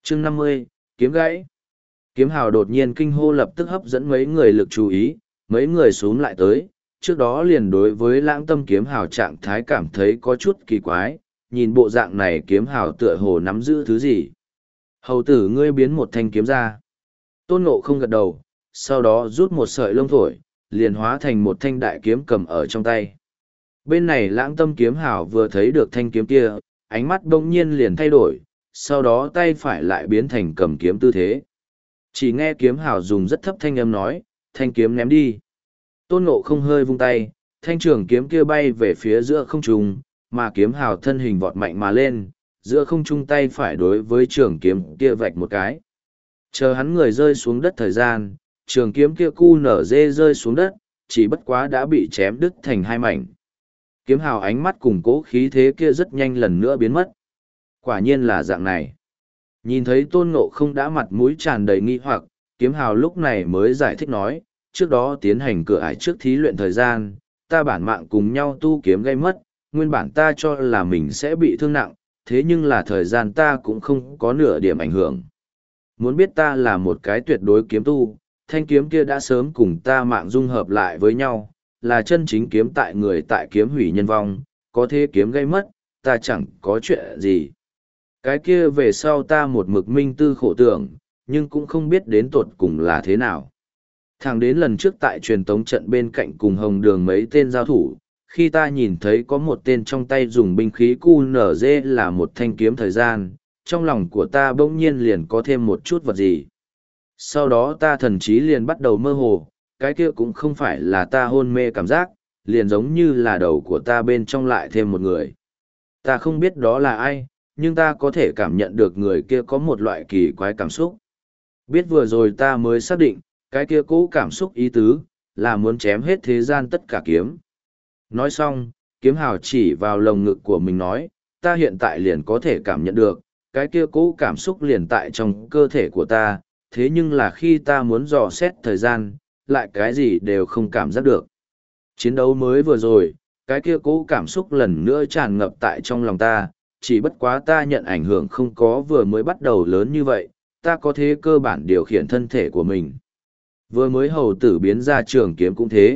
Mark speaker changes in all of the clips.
Speaker 1: Chương 50, kiếm gãy. Kiếm hào đột nhiên kinh hô lập tức hấp dẫn mấy người lực chú ý, mấy người xuống lại tới, trước đó liền đối với lãng tâm kiếm hào trạng thái cảm thấy có chút kỳ quái, nhìn bộ dạng này kiếm hào tựa hồ nắm giữ thứ gì. Hầu tử ngươi biến một thanh kiếm ra. Tôn Ngộ không gật đầu, sau đó rút một sợi lông thổi, liền hóa thành một thanh đại kiếm cầm ở trong tay. Bên này lãng tâm kiếm hào vừa thấy được thanh kiếm kia, ánh mắt bỗng nhiên liền thay đổi, sau đó tay phải lại biến thành cầm kiếm tư thế. Chỉ nghe kiếm hào dùng rất thấp thanh âm nói, thanh kiếm ném đi. Tôn Ngộ không hơi vung tay, thanh trường kiếm kia bay về phía giữa không trung, mà kiếm hào thân hình vọt mạnh mà lên, giữa không trung tay phải đối với trường kiếm kia vạch một cái. Chờ hắn người rơi xuống đất thời gian, trường kiếm kia cu nở dê rơi xuống đất, chỉ bất quá đã bị chém đứt thành hai mảnh. Kiếm hào ánh mắt cùng cố khí thế kia rất nhanh lần nữa biến mất. Quả nhiên là dạng này. Nhìn thấy Tôn Ngộ không đã mặt mũi tràn đầy nghi hoặc, kiếm hào lúc này mới giải thích nói, trước đó tiến hành cửa ải trước thí luyện thời gian, ta bản mạng cùng nhau tu kiếm gây mất, nguyên bản ta cho là mình sẽ bị thương nặng, thế nhưng là thời gian ta cũng không có nửa điểm ảnh hưởng. Muốn biết ta là một cái tuyệt đối kiếm tu, thanh kiếm kia đã sớm cùng ta mạng dung hợp lại với nhau, là chân chính kiếm tại người tại kiếm hủy nhân vong, có thế kiếm gây mất, ta chẳng có chuyện gì. Cái kia về sau ta một mực minh tư khổ tưởng, nhưng cũng không biết đến tột cùng là thế nào. Thẳng đến lần trước tại truyền tống trận bên cạnh cùng hồng đường mấy tên giao thủ, khi ta nhìn thấy có một tên trong tay dùng binh khí QNZ là một thanh kiếm thời gian, trong lòng của ta bỗng nhiên liền có thêm một chút vật gì. Sau đó ta thần trí liền bắt đầu mơ hồ, cái kia cũng không phải là ta hôn mê cảm giác, liền giống như là đầu của ta bên trong lại thêm một người. Ta không biết đó là ai, nhưng ta có thể cảm nhận được người kia có một loại kỳ quái cảm xúc. Biết vừa rồi ta mới xác định, cái kia cố cảm xúc ý tứ, là muốn chém hết thế gian tất cả kiếm. Nói xong, kiếm hào chỉ vào lồng ngực của mình nói, ta hiện tại liền có thể cảm nhận được, cái kia cố cảm xúc liền tại trong cơ thể của ta, thế nhưng là khi ta muốn dò xét thời gian, lại cái gì đều không cảm giác được. Chiến đấu mới vừa rồi, cái kia cố cảm xúc lần nữa tràn ngập tại trong lòng ta, chỉ bất quá ta nhận ảnh hưởng không có vừa mới bắt đầu lớn như vậy, ta có thế cơ bản điều khiển thân thể của mình. Vừa mới hầu tử biến ra trường kiếm cũng thế.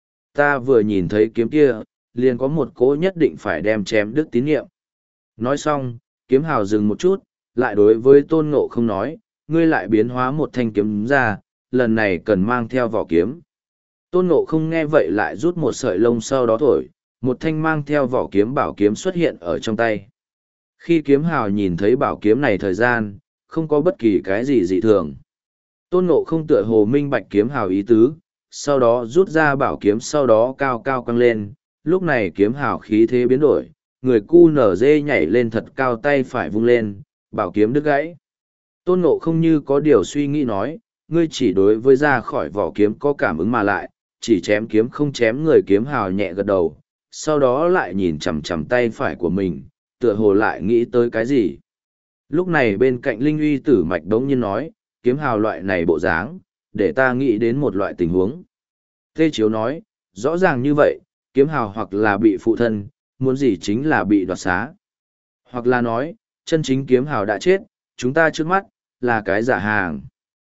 Speaker 1: Ta vừa nhìn thấy kiếm kia, liền có một cỗ nhất định phải đem chém đứt tín nhiệm. Nói xong, kiếm hào dừng một chút, lại đối với Tôn Ngộ không nói, ngươi lại biến hóa một thanh kiếm ra, lần này cần mang theo vỏ kiếm. Tôn Ngộ không nghe vậy lại rút một sợi lông sau đó thổi, một thanh mang theo vỏ kiếm bảo kiếm xuất hiện ở trong tay. Khi kiếm hào nhìn thấy bảo kiếm này thời gian, không có bất kỳ cái gì dị thường. Tôn Ngộ không tựa hồ minh bạch kiếm hào ý tứ, sau đó rút ra bảo kiếm sau đó cao cao căng lên, lúc này kiếm hào khí thế biến đổi, người cu nở dê nhảy lên thật cao tay phải vung lên, bảo kiếm đứt gãy. Tôn Ngộ không như có điều suy nghĩ nói, ngươi chỉ đối với ra khỏi vỏ kiếm có cảm ứng mà lại, chỉ chém kiếm không chém người. Kiếm hào nhẹ gật đầu, sau đó lại nhìn chằm chằm tay phải của mình, tựa hồ lại nghĩ tới cái gì. Lúc này bên cạnh Linh Uy Tử Mạch đống nhiên nói, kiếm hào loại này bộ dáng, để ta nghĩ đến một loại tình huống. Tê Chiếu nói, rõ ràng như vậy, kiếm hào hoặc là bị phụ thân, muốn gì chính là bị đoạt xá. Hoặc là nói, chân chính kiếm hào đã chết, chúng ta trước mắt, là cái giả hàng.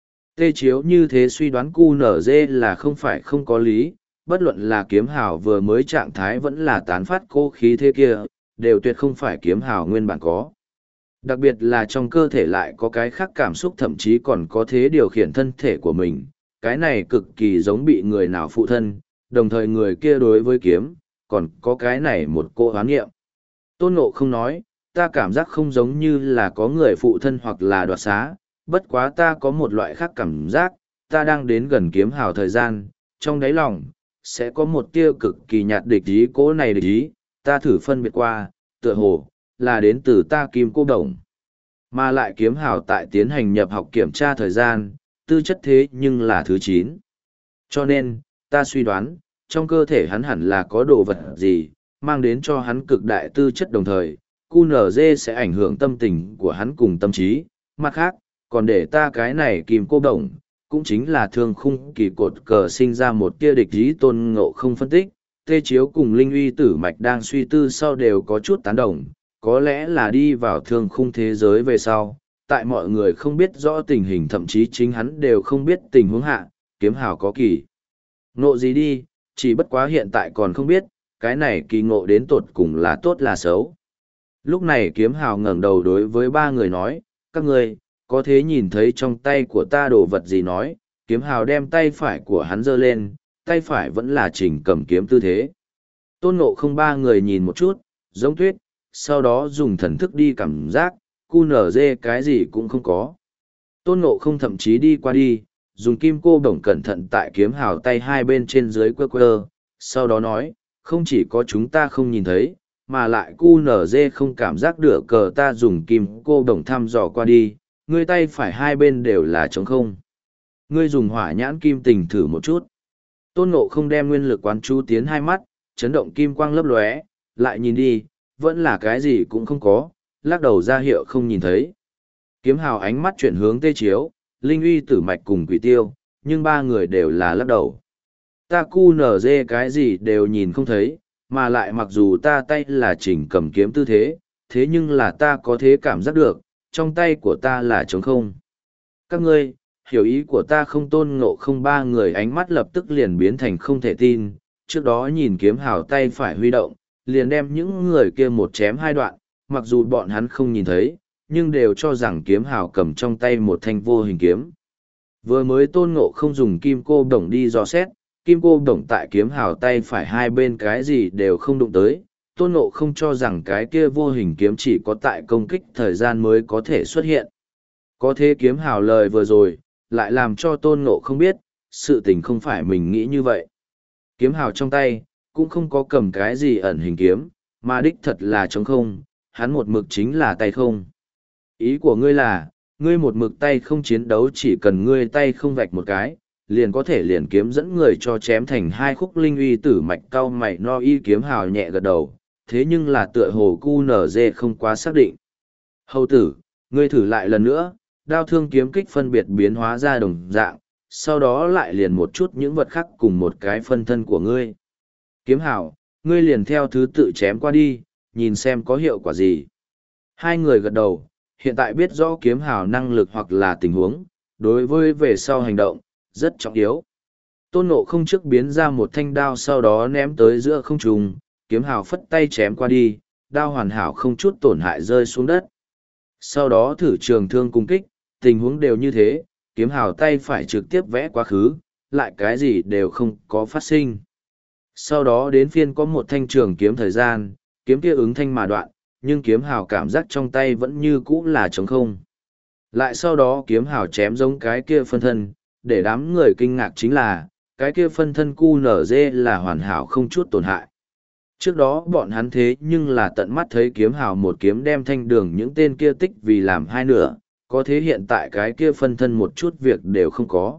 Speaker 1: Tê Chiếu như thế suy đoán QNZ là không phải không có lý, bất luận là kiếm hào vừa mới trạng thái vẫn là tán phát cô khí thế kia, đều tuyệt không phải kiếm hào nguyên bản có. Đặc biệt là trong cơ thể lại có cái khác cảm xúc thậm chí còn có thế điều khiển thân thể của mình, cái này cực kỳ giống bị người nào phụ thân, đồng thời người kia đối với kiếm, còn có cái này một cô hoán nghiệm. Tôn Ngộ không nói, ta cảm giác không giống như là có người phụ thân hoặc là đoạt xá, bất quá ta có một loại khác cảm giác, ta đang đến gần kiếm hào thời gian, trong đáy lòng, sẽ có một tia cực kỳ nhạt địch ý. Cố này địch ý, ta thử phân biệt qua, tựa hồ, là đến từ ta kim cô đồng. Mà lại kiếm hào tại tiến hành nhập học kiểm tra thời gian, tư chất thế nhưng là thứ 9. Cho nên, ta suy đoán, trong cơ thể hắn hẳn là có đồ vật gì, mang đến cho hắn cực đại tư chất đồng thời, QNZ sẽ ảnh hưởng tâm tình của hắn cùng tâm trí. Mặt khác, còn để ta cái này kim cô đồng, cũng chính là thương khung kỳ cột cờ sinh ra một tia địch ý. Tôn Ngộ không phân tích, Tê Chiếu cùng Linh Uy Tử Mạch đang suy tư sau đều có chút tán đồng, có lẽ là đi vào thương khung thế giới về sau, tại mọi người không biết rõ tình hình thậm chí chính hắn đều không biết tình huống hạ, kiếm hào có kỳ. Ngộ gì đi, chỉ bất quá hiện tại còn không biết, cái này kỳ ngộ đến tột cùng là tốt là xấu. Lúc này kiếm hào ngẩng đầu đối với ba người nói, các ngươi có thế nhìn thấy trong tay của ta đồ vật gì nói, kiếm hào đem tay phải của hắn giơ lên, tay phải vẫn là chỉnh cầm kiếm tư thế. Tôn Ngộ Không ba người nhìn một chút, giống tuyết, sau đó dùng thần thức đi cảm giác, cu nở dê cái gì cũng không có. Tôn Ngộ Không thậm chí đi qua đi, dùng kim cô bổng cẩn thận tại kiếm hào tay hai bên trên dưới quơ quơ, sau đó nói, không chỉ có chúng ta không nhìn thấy, mà lại cu nở dê không cảm giác được cờ ta dùng kim cô bổng thăm dò qua đi, ngươi tay phải hai bên đều là trống không. Ngươi dùng hỏa nhãn kim tình thử một chút. Tôn Ngộ Không đem nguyên lực quán chú tiến hai mắt, chấn động kim quang lấp lóe, lại nhìn đi, vẫn là cái gì cũng không có, lắc đầu ra hiệu không nhìn thấy. Kiếm hào ánh mắt chuyển hướng Tê Chiếu, Linh Uy Tử Mạch cùng Quỷ Tiêu, nhưng ba người đều là lắc đầu. Ta cu nở dê cái gì đều nhìn không thấy, mà lại mặc dù ta tay là chỉnh cầm kiếm tư thế, thế nhưng là ta có thế cảm giác được, trong tay của ta là trống không. Các ngươi, hiểu ý của ta không? Tôn Ngộ Không ba người ánh mắt lập tức liền biến thành không thể tin, trước đó nhìn kiếm hào tay phải huy động, liền đem những người kia một chém hai đoạn, mặc dù bọn hắn không nhìn thấy, nhưng đều cho rằng kiếm hào cầm trong tay một thanh vô hình kiếm. Vừa mới Tôn Ngộ Không dùng kim cô đồng đi dò xét, kim cô đồng tại kiếm hào tay phải hai bên cái gì đều không đụng tới, Tôn Ngộ Không cho rằng cái kia vô hình kiếm chỉ có tại công kích thời gian mới có thể xuất hiện. Có thế kiếm hào lời vừa rồi, lại làm cho Tôn Ngộ Không biết, sự tình không phải mình nghĩ như vậy. Kiếm hào trong tay, cũng không có cầm cái gì ẩn hình kiếm, mà đích thật là trống không, hắn một mực chính là tay không. Ý của ngươi là, ngươi một mực tay không chiến đấu, chỉ cần ngươi tay không vạch một cái, liền có thể liền kiếm dẫn người cho chém thành hai khúc. Linh Uy Tử Mạch cau mày no y kiếm hào nhẹ gật đầu, thế nhưng là tựa hồ cu nở dê không quá xác định. Hầu tử, ngươi thử lại lần nữa, đao thương kiếm kích phân biệt biến hóa ra đồng dạng, sau đó lại liền một chút những vật khác cùng một cái phân thân của ngươi. Kiếm hào, ngươi liền theo thứ tự chém qua đi, nhìn xem có hiệu quả gì. Hai người gật đầu, hiện tại biết rõ kiếm hào năng lực hoặc là tình huống, đối với về sau hành động, rất trọng yếu. Tôn Ngộ Không trước biến ra một thanh đao, sau đó ném tới giữa không trung, kiếm hào phất tay chém qua đi, đao hoàn hảo không chút tổn hại rơi xuống đất. Sau đó thử trường thương cung kích, tình huống đều như thế, kiếm hào tay phải trực tiếp vẽ quá khứ, lại cái gì đều không có phát sinh. Sau đó đến phiên có một thanh trường kiếm thời gian, kiếm kia ứng thanh mà đoạn, nhưng kiếm hào cảm giác trong tay vẫn như cũ là trống không. Lại sau đó kiếm hào chém giống cái kia phân thân, để đám người kinh ngạc chính là, cái kia phân thân cu nở dê là hoàn hảo không chút tổn hại. Trước đó bọn hắn thế nhưng là tận mắt thấy kiếm hào một kiếm đem thanh đường những tên kia tích vì làm hai nửa, có thế hiện tại cái kia phân thân một chút việc đều không có.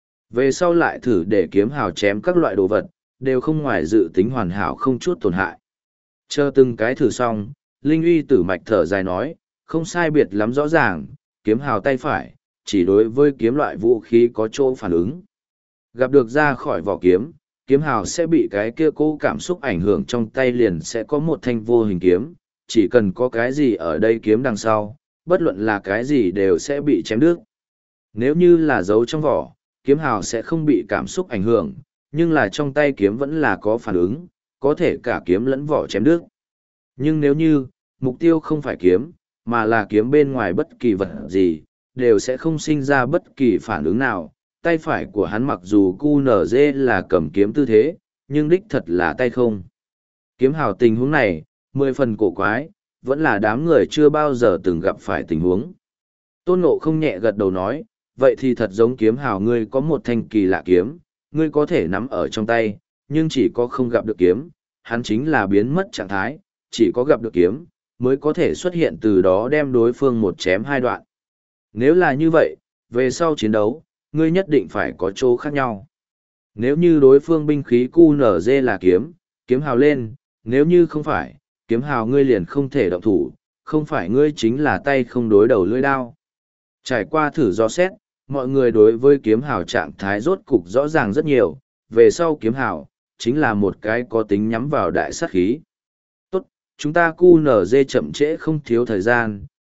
Speaker 1: Về sau lại thử để kiếm hào chém các loại đồ vật, đều không ngoài dự tính hoàn hảo không chút tổn hại. Chờ từng cái thử xong, Linh Uy Tử Mạch thở dài nói, không sai biệt lắm rõ ràng, kiếm hào tay phải, chỉ đối với kiếm loại vũ khí có chỗ phản ứng. Gặp được ra khỏi vỏ kiếm, kiếm hào sẽ bị cái kia cố cảm xúc ảnh hưởng, trong tay liền sẽ có một thanh vô hình kiếm, chỉ cần có cái gì ở đây kiếm đằng sau, bất luận là cái gì đều sẽ bị chém đứt. Nếu như là giấu trong vỏ, kiếm hào sẽ không bị cảm xúc ảnh hưởng, nhưng là trong tay kiếm vẫn là có phản ứng, có thể cả kiếm lẫn vỏ chém đứt. Nhưng nếu như, mục tiêu không phải kiếm, mà là kiếm bên ngoài bất kỳ vật gì, đều sẽ không sinh ra bất kỳ phản ứng nào. Tay phải của hắn mặc dù cu nở dê là cầm kiếm tư thế, nhưng đích thật là tay không. Kiếm hào tình huống này, 10 phần cổ quái, vẫn là đám người chưa bao giờ từng gặp phải tình huống. Tôn Ngộ Không nhẹ gật đầu nói, vậy thì thật giống kiếm hào ngươi có một thanh kỳ lạ kiếm, ngươi có thể nắm ở trong tay, nhưng chỉ có không gặp được kiếm, hắn chính là biến mất trạng thái, chỉ có gặp được kiếm, mới có thể xuất hiện, từ đó đem đối phương một chém hai đoạn. Nếu là như vậy, về sau chiến đấu, ngươi nhất định phải có chỗ khác nhau. Nếu như đối phương binh khí cu nở dê là kiếm, kiếm hào lên, nếu như không phải, kiếm hào ngươi liền không thể động thủ, không phải ngươi chính là tay không đối đầu lưỡi đao. Trải qua thử do xét, mọi người đối với kiếm hào trạng thái rốt cục rõ ràng rất nhiều, về sau kiếm hào, chính là một cái có tính nhắm vào đại sát khí. Tốt, chúng ta cu nở dê chậm trễ không thiếu thời gian,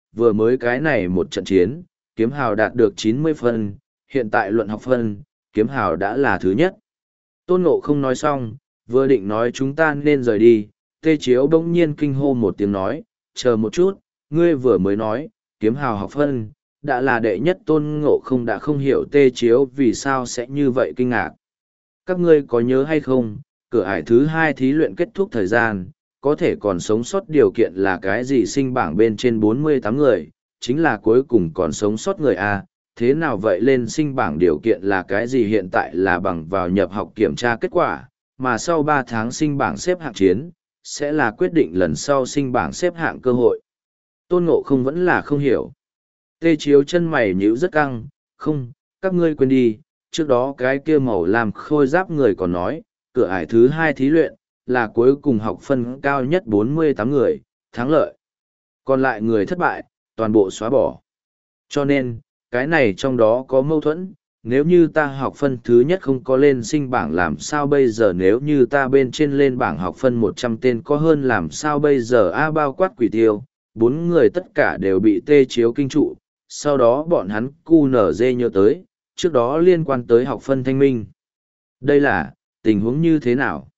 Speaker 1: vừa mới cái này một trận chiến, kiếm hào đạt được 90 phân, hiện tại luận học phân, kiếm hào đã là thứ nhất. Tôn Ngộ không nói xong, vừa định nói chúng ta nên rời đi, Tê Chiếu bỗng nhiên kinh hô một tiếng nói, chờ một chút, ngươi vừa mới nói, kiếm hào học phân, đã là đệ nhất. Tôn Ngộ không đã không hiểu Tê Chiếu vì sao sẽ như vậy kinh ngạc. Các ngươi có nhớ hay không, cửa ải thứ 2 thí luyện kết thúc thời gian, có thể còn sống sót điều kiện là cái gì? Sinh bảng bên trên 48 người, chính là cuối cùng còn sống sót người A. Thế nào vậy lên sinh bảng điều kiện là cái gì? Hiện tại là bằng vào nhập học kiểm tra kết quả, mà sau 3 tháng sinh bảng xếp hạng chiến, sẽ là quyết định lần sau sinh bảng xếp hạng cơ hội. Tôn Ngộ không vẫn là không hiểu. Tê Chiếu chân mày nhíu rất căng, không, các ngươi quên đi, trước đó cái kia màu làm khôi giáp người còn nói, cửa ải thứ 2 thí luyện, là cuối cùng học phân cao nhất 48 người, thắng lợi. Còn lại người thất bại, toàn bộ xóa bỏ. Cho nên, cái này trong đó có mâu thuẫn, nếu như ta học phân thứ nhất không có lên sinh bảng làm sao bây giờ, nếu như ta bên trên lên bảng học phân 100 tên có hơn làm sao bây giờ. Bao quát Quỷ Tiêu, 4 người tất cả đều bị Tê Chiếu kinh trụ, sau đó bọn hắn QNZ nhớ tới, trước đó liên quan tới học phân thanh minh. Đây là tình huống như thế nào?